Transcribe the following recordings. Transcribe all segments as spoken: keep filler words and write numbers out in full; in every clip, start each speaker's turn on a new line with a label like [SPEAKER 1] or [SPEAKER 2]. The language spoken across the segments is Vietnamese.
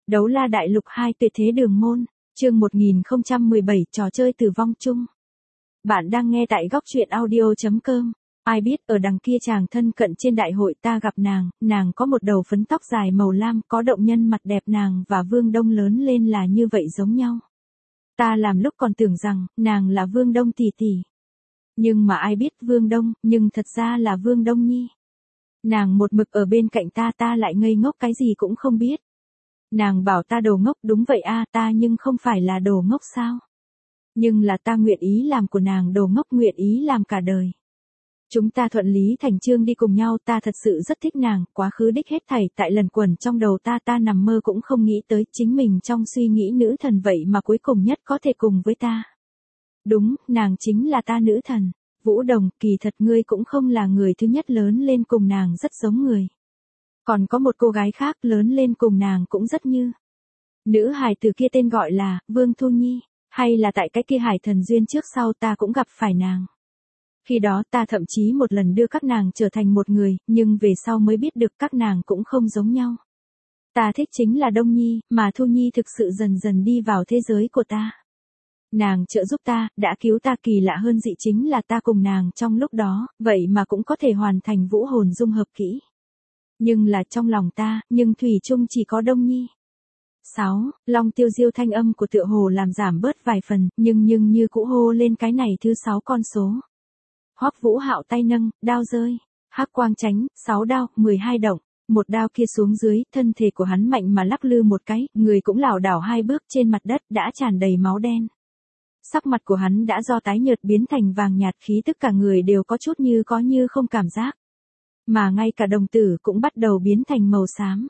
[SPEAKER 1] Đấu la đại lục hai tuyệt thế đường môn, chương một nghìn không trăm mười bảy trò chơi tử vong chung. Bạn đang nghe tại góc truyện audio chấm com. Ai biết ở đằng kia chàng thân cận trên đại hội ta gặp nàng, nàng có một đầu phấn tóc dài màu lam, có động nhân mặt đẹp, nàng và Vương Đông lớn lên là như vậy giống nhau. Ta làm lúc còn tưởng rằng, nàng là Vương Đông tỷ tỷ. Nhưng mà ai biết Vương Đông, nhưng thật ra là Vương Đông Nhi. Nàng một mực ở bên cạnh ta, ta lại ngây ngốc cái gì cũng không biết. Nàng bảo ta đồ ngốc, đúng vậy a, ta nhưng không phải là đồ ngốc sao? Nhưng là ta nguyện ý làm của nàng đồ ngốc, nguyện ý làm cả đời. Chúng ta thuận lý thành chương đi cùng nhau, ta thật sự rất thích nàng, quá khứ đích hết thảy tại lần quẩn trong đầu ta, ta nằm mơ cũng không nghĩ tới chính mình trong suy nghĩ nữ thần vậy mà cuối cùng nhất có thể cùng với ta. Đúng, nàng chính là ta nữ thần. Vũ Đồng, kỳ thật ngươi cũng không là người thứ nhất lớn lên cùng nàng rất giống người. Còn có một cô gái khác lớn lên cùng nàng cũng rất như. Nữ hài tử kia tên gọi là Vương Thu Nhi, hay là tại cái kia hải thần duyên trước sau ta cũng gặp phải nàng. Khi đó ta thậm chí một lần đưa các nàng trở thành một người, nhưng về sau mới biết được các nàng cũng không giống nhau. Ta thích chính là Đông Nhi, mà Thu Nhi thực sự dần dần đi vào thế giới của ta. Nàng trợ giúp ta, đã cứu ta, kỳ lạ hơn dị chính là ta cùng nàng trong lúc đó, vậy mà cũng có thể hoàn thành vũ hồn dung hợp kỹ. Nhưng là trong lòng ta, nhưng thủy chung chỉ có Đông Nhi. sáu. Long tiêu diêu thanh âm của tựa hồ làm giảm bớt vài phần, nhưng nhưng như cũ hô lên cái này thứ sáu con số. Hoắc Vũ Hạo tay nâng, đao rơi, hắc quang tránh, sáu đao, mười hai động, một đao kia xuống dưới, thân thể của hắn mạnh mà lắc lư một cái, người cũng lảo đảo hai bước trên mặt đất, đã tràn đầy máu đen. Sắc mặt của hắn đã do tái nhợt biến thành vàng nhạt, khí tức cả người đều có chút như có như không cảm giác. Mà ngay cả đồng tử cũng bắt đầu biến thành màu xám.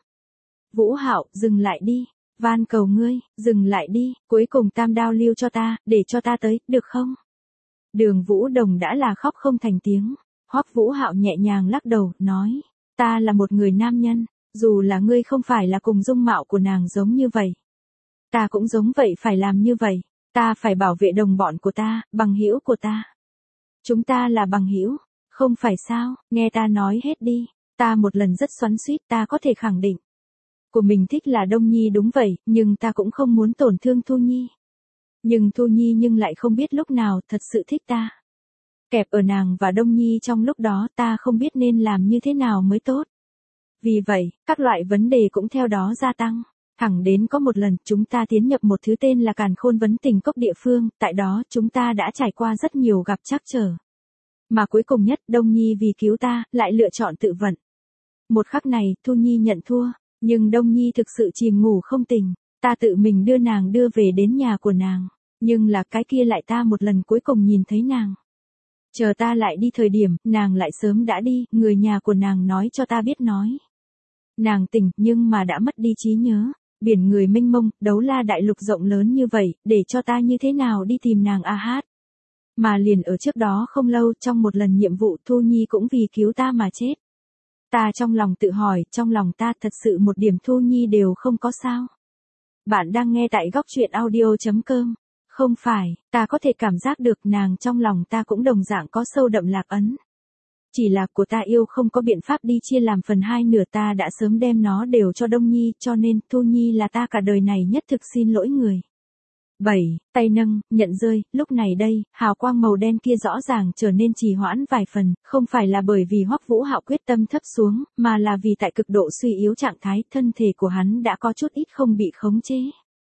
[SPEAKER 1] Vũ Hạo, dừng lại đi, van cầu ngươi, dừng lại đi, cuối cùng tam đao lưu cho ta, để cho ta tới, được không? Đường Vũ Đồng đã là khóc không thành tiếng. Hoắc Vũ Hạo nhẹ nhàng lắc đầu, nói, ta là một người nam nhân, dù là ngươi không phải là cùng dung mạo của nàng giống như vậy. Ta cũng giống vậy, phải làm như vậy, ta phải bảo vệ đồng bọn của ta, bằng hữu của ta. Chúng ta là bằng hữu, không phải sao, nghe ta nói hết đi, ta một lần rất xoắn xuýt, ta có thể khẳng định. Của mình thích là Đông Nhi đúng vậy, nhưng ta cũng không muốn tổn thương Thu Nhi. Nhưng Thu Nhi nhưng lại không biết lúc nào thật sự thích ta. Kẹp ở nàng và Đông Nhi trong lúc đó, ta không biết nên làm như thế nào mới tốt. Vì vậy, các loại vấn đề cũng theo đó gia tăng. Thẳng đến có một lần, chúng ta tiến nhập một thứ tên là Càn Khôn Vấn Tình Cốc địa phương, tại đó chúng ta đã trải qua rất nhiều gặp trắc trở. Mà cuối cùng nhất, Đông Nhi vì cứu ta, lại lựa chọn tự vận. Một khắc này, Thu Nhi nhận thua, nhưng Đông Nhi thực sự chìm ngủ không tỉnh. Ta tự mình đưa nàng đưa về đến nhà của nàng, nhưng là cái kia lại ta một lần cuối cùng nhìn thấy nàng. Chờ ta lại đi thời điểm, nàng lại sớm đã đi, người nhà của nàng nói cho ta biết nói. Nàng tỉnh, nhưng mà đã mất đi trí nhớ, biển người mênh mông, đấu la đại lục rộng lớn như vậy, để cho ta như thế nào đi tìm nàng a hát. Mà liền ở trước đó không lâu, trong một lần nhiệm vụ, Thu Nhi cũng vì cứu ta mà chết. Ta trong lòng tự hỏi, trong lòng ta thật sự một điểm Thu Nhi đều không có sao. Bạn đang nghe tại góc truyện audio chấm com. Không phải, ta có thể cảm giác được nàng trong lòng ta cũng đồng dạng có sâu đậm lạc ấn. Chỉ là của ta yêu không có biện pháp đi chia làm phần hai nửa, ta đã sớm đem nó đều cho Đông Nhi, cho nên Thu Nhi là ta cả đời này nhất thực xin lỗi người. bảy. Tay nâng, nhận rơi, lúc này đây, hào quang màu đen kia rõ ràng trở nên trì hoãn vài phần, không phải là bởi vì Hoắc Vũ Hạo quyết tâm thấp xuống, mà là vì tại cực độ suy yếu trạng thái, thân thể của hắn đã có chút ít không bị khống chế.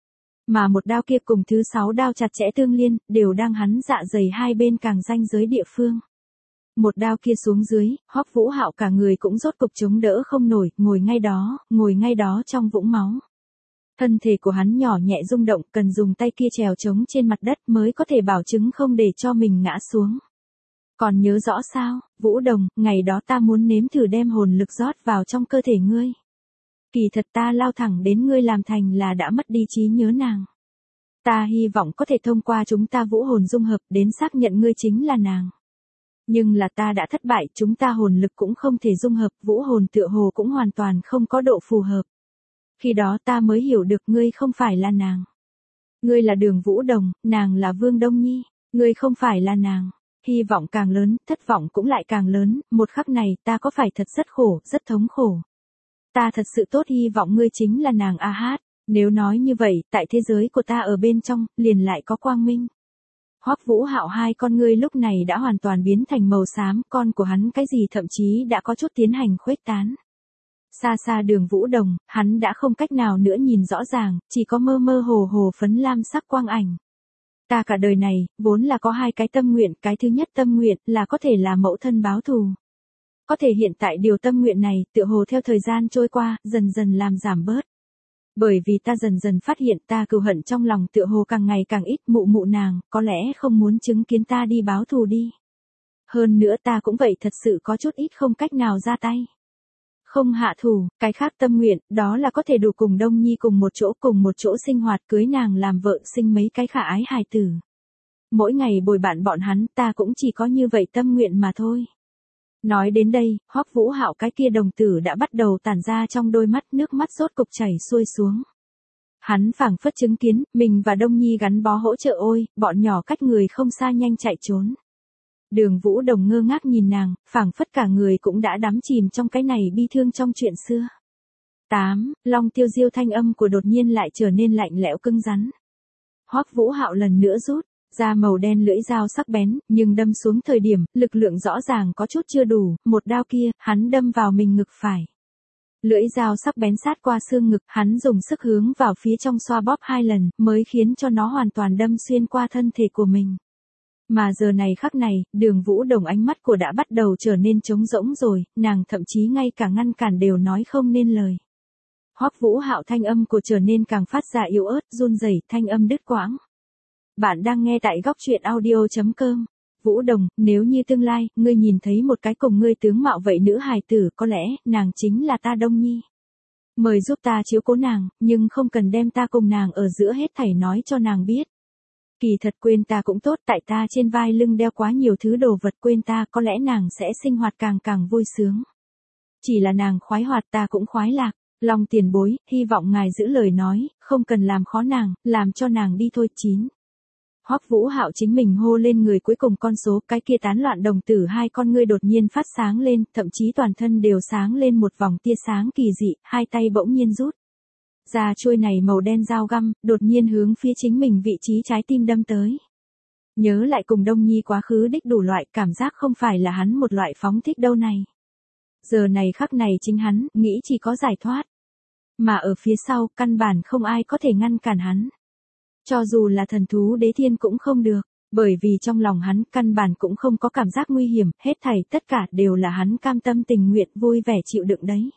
[SPEAKER 1] Mà một đao kia cùng thứ sáu đao chặt chẽ tương liên, đều đang hắn dạ dày hai bên càng ranh giới địa phương. Một đao kia xuống dưới, Hoắc Vũ Hạo cả người cũng rốt cục chống đỡ không nổi, ngồi ngay đó, ngồi ngay đó trong vũng máu. Thân thể của hắn nhỏ nhẹ rung động, cần dùng tay kia trèo trống trên mặt đất mới có thể bảo chứng không để cho mình ngã xuống. Còn nhớ rõ sao, Vũ Đồng, ngày đó ta muốn nếm thử đem hồn lực rót vào trong cơ thể ngươi. Kỳ thật ta lao thẳng đến ngươi làm thành là đã mất đi trí nhớ nàng. Ta hy vọng có thể thông qua chúng ta vũ hồn dung hợp đến xác nhận ngươi chính là nàng. Nhưng là ta đã thất bại, chúng ta hồn lực cũng không thể dung hợp, vũ hồn tựa hồ cũng hoàn toàn không có độ phù hợp. Khi đó ta mới hiểu được ngươi không phải là nàng. Ngươi là Đường Vũ Đồng, nàng là Vương Đông Nhi, ngươi không phải là nàng. Hy vọng càng lớn, thất vọng cũng lại càng lớn, một khắc này ta có phải thật rất khổ, rất thống khổ. Ta thật sự tốt hy vọng ngươi chính là nàng a hát, Nếu nói như vậy, tại thế giới của ta ở bên trong, liền lại có quang minh. Hoắc Vũ Hạo hai con ngươi lúc này đã hoàn toàn biến thành màu xám, con của hắn cái gì thậm chí đã có chút tiến hành khuếch tán. Xa xa Đường Vũ Đồng, hắn đã không cách nào nữa nhìn rõ ràng, chỉ có mơ mơ hồ hồ phấn lam sắc quang ảnh. Ta cả đời này, vốn là có hai cái tâm nguyện, cái thứ nhất tâm nguyện là có thể là mẫu thân báo thù. Có thể hiện tại điều tâm nguyện này, tựa hồ theo thời gian trôi qua, dần dần làm giảm bớt. Bởi vì ta dần dần phát hiện ta cừu hận trong lòng tựa hồ càng ngày càng ít, mụ mụ nàng, có lẽ không muốn chứng kiến ta đi báo thù đi. Hơn nữa ta cũng vậy, thật sự có chút ít không cách nào ra tay. Không hạ thủ, cái khác tâm nguyện, đó là có thể đủ cùng Đông Nhi cùng một chỗ cùng một chỗ sinh hoạt, cưới nàng làm vợ, sinh mấy cái khả ái hài tử. Mỗi ngày bồi bạn bọn hắn, ta cũng chỉ có như vậy tâm nguyện mà thôi. Nói đến đây, Hoắc Vũ Hạo cái kia đồng tử đã bắt đầu tản ra trong đôi mắt, nước mắt rốt cục chảy xuôi xuống. Hắn phảng phất chứng kiến, mình và Đông Nhi gắn bó hỗ trợ, ôi, bọn nhỏ cách người không xa nhanh chạy trốn. Đường Vũ Đồng ngơ ngác nhìn nàng, phảng phất cả người cũng đã đắm chìm trong cái này bi thương trong chuyện xưa. tám. Long Tiêu Diêu thanh âm của đột nhiên lại trở nên lạnh lẽo cứng rắn. Hoắc Vũ Hạo lần nữa rút ra màu đen lưỡi dao sắc bén, nhưng đâm xuống thời điểm, lực lượng rõ ràng có chút chưa đủ, một đao kia, hắn đâm vào mình ngực phải. Lưỡi dao sắc bén sát qua xương ngực, hắn dùng sức hướng vào phía trong xoa bóp hai lần, mới khiến cho nó hoàn toàn đâm xuyên qua thân thể của mình. Mà giờ này khắc này, Đường Vũ Đồng ánh mắt của đã bắt đầu trở nên trống rỗng rồi, nàng thậm chí ngay cả ngăn cản đều nói không nên lời. Hoắc Vũ Hạo thanh âm của trở nên càng phát ra yếu ớt, run rẩy, thanh âm đứt quãng. Bạn đang nghe tại góc truyện audio chấm com. Vũ Đồng, nếu như tương lai, ngươi nhìn thấy một cái cùng ngươi tướng mạo vậy nữ hài tử, có lẽ, nàng chính là ta Đông Nhi. Mời giúp ta chiếu cố nàng, nhưng không cần đem ta cùng nàng ở giữa hết thảy nói cho nàng biết. Kỳ thật quên ta cũng tốt, tại ta trên vai lưng đeo quá nhiều thứ đồ vật, quên ta có lẽ nàng sẽ sinh hoạt càng càng vui sướng. Chỉ là nàng khoái hoạt ta cũng khoái lạc, Long tiền bối, hy vọng ngài giữ lời nói, không cần làm khó nàng, làm cho nàng đi thôi. chín. Hoắc Vũ Hạo chính mình hô lên người cuối cùng con số, cái kia tán loạn đồng tử hai con ngươi đột nhiên phát sáng lên, thậm chí toàn thân đều sáng lên một vòng tia sáng kỳ dị, hai tay bỗng nhiên rút ra chuôi này màu đen dao găm, đột nhiên hướng phía chính mình vị trí trái tim đâm tới. Nhớ lại cùng Đông Nhi quá khứ đích đủ loại, cảm giác không phải là hắn một loại phóng thích đâu này. Giờ này khắc này chính hắn, nghĩ chỉ có giải thoát. Mà ở phía sau, căn bản không ai có thể ngăn cản hắn. Cho dù là thần thú đế thiên cũng không được, bởi vì trong lòng hắn căn bản cũng không có cảm giác nguy hiểm, hết thảy tất cả đều là hắn cam tâm tình nguyện vui vẻ chịu đựng đấy.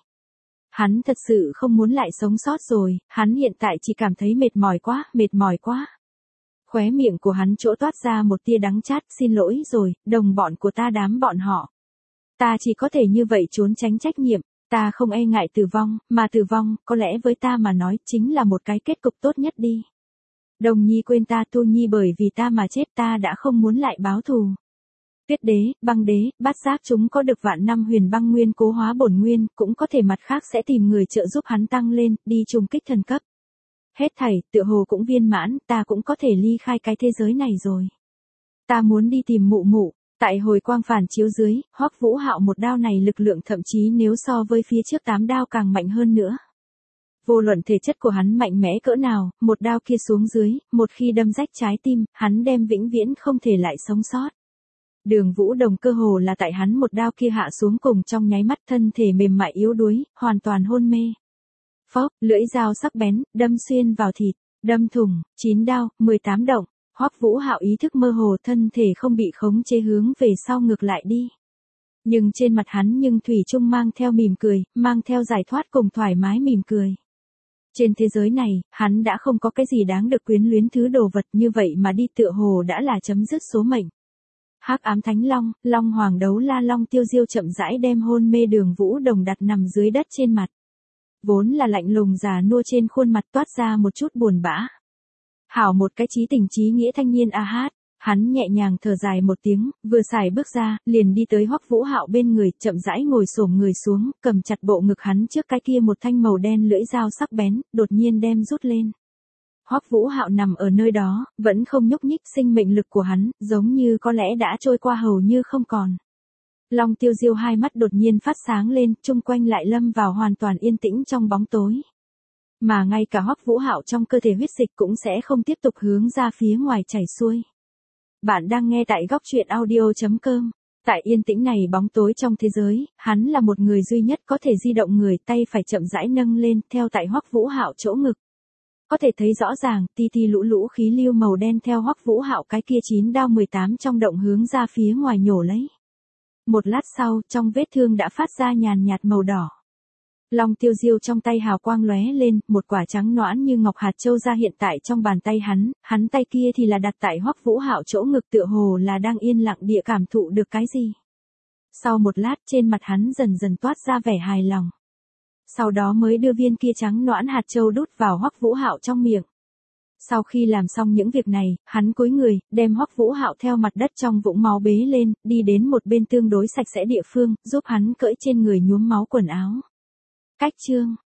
[SPEAKER 1] Hắn thật sự không muốn lại sống sót rồi, hắn hiện tại chỉ cảm thấy mệt mỏi quá, mệt mỏi quá. Khóe miệng của hắn chỗ toát ra một tia đắng chát, xin lỗi rồi, đồng bọn của ta đám bọn họ. Ta chỉ có thể như vậy trốn tránh trách nhiệm, ta không e ngại tử vong, mà tử vong, có lẽ với ta mà nói, chính là một cái kết cục tốt nhất đi. Đồng Nhi quên ta, Tu Nhi bởi vì ta mà chết, ta đã không muốn lại báo thù. Tuyết đế, băng đế, bát giác chúng có được vạn năm huyền băng nguyên cố hóa bổn nguyên, cũng có thể mặt khác sẽ tìm người trợ giúp hắn tăng lên, đi trùng kích thần cấp. Hết thảy, tựa hồ cũng viên mãn, ta cũng có thể ly khai cái thế giới này rồi. Ta muốn đi tìm mụ mụ. Tại hồi quang phản chiếu dưới, Hoắc Vũ Hạo một đao này lực lượng thậm chí nếu so với phía trước tám đao càng mạnh hơn nữa. Vô luận thể chất của hắn mạnh mẽ cỡ nào, một đao kia xuống dưới, một khi đâm rách trái tim, hắn đem vĩnh viễn không thể lại sống sót. Đường Vũ Đồng cơ hồ là tại hắn một đao kia hạ xuống cùng trong nháy mắt, thân thể mềm mại yếu đuối, hoàn toàn hôn mê. Phốc, lưỡi dao sắc bén, đâm xuyên vào thịt, đâm thủng, chín đao, mười tám động. Hoắc Vũ Hạo ý thức mơ hồ, thân thể không bị khống chế hướng về sau ngược lại đi. Nhưng trên mặt hắn nhưng thủy chung mang theo mỉm cười, mang theo giải thoát cùng thoải mái mỉm cười. Trên thế giới này, hắn đã không có cái gì đáng được quyến luyến thứ đồ vật, như vậy mà đi tựa hồ đã là chấm dứt số mệnh. Hắc ám thánh long, long hoàng đấu la Long Tiêu Diêu chậm rãi đem hôn mê Đường Vũ Đồng đặt nằm dưới đất trên mặt. Vốn là lạnh lùng già nua trên khuôn mặt toát ra một chút buồn bã. Hảo một cái trí tình trí nghĩa thanh niên a hát, hắn nhẹ nhàng thở dài một tiếng, vừa xài bước ra, liền đi tới Hoắc Vũ Hạo bên người, chậm rãi ngồi xổm người xuống, cầm chặt bộ ngực hắn trước cái kia một thanh màu đen lưỡi dao sắc bén, đột nhiên đem rút lên. Hoắc Vũ Hạo nằm ở nơi đó, vẫn không nhúc nhích, sinh mệnh lực của hắn, giống như có lẽ đã trôi qua hầu như không còn. Long Tiêu Diêu hai mắt đột nhiên phát sáng lên, chung quanh lại lâm vào hoàn toàn yên tĩnh trong bóng tối. Mà ngay cả Hoắc Vũ Hạo trong cơ thể huyết dịch cũng sẽ không tiếp tục hướng ra phía ngoài chảy xuôi. Bạn đang nghe tại góc truyện audio.com. Tại yên tĩnh này bóng tối trong thế giới, hắn là một người duy nhất có thể di động người, tay phải chậm rãi nâng lên, theo tại Hoắc Vũ Hạo chỗ ngực. Có thể thấy rõ ràng, ti ti lũ lũ khí lưu màu đen theo Hoắc Vũ Hạo cái kia chín đao mười tám trong động hướng ra phía ngoài nhổ lấy. Một lát sau, trong vết thương đã phát ra nhàn nhạt màu đỏ. Long tiêu diêu trong tay hào quang lóe lên, một quả trắng nõn như ngọc hạt châu ra hiện tại trong bàn tay hắn, hắn tay kia thì là đặt tại Hoắc Vũ Hạo chỗ ngực, tựa hồ là đang yên lặng địa cảm thụ được cái gì. Sau một lát, trên mặt hắn dần dần toát ra vẻ hài lòng. Sau đó mới đưa viên kia trắng nõn hạt châu đút vào Hoắc Vũ Hạo trong miệng. Sau khi làm xong những việc này, hắn cúi người, đem Hoắc Vũ Hạo theo mặt đất trong vũng máu bế lên, đi đến một bên tương đối sạch sẽ địa phương, giúp hắn cởi trên người nhuốm máu quần áo. Cách chương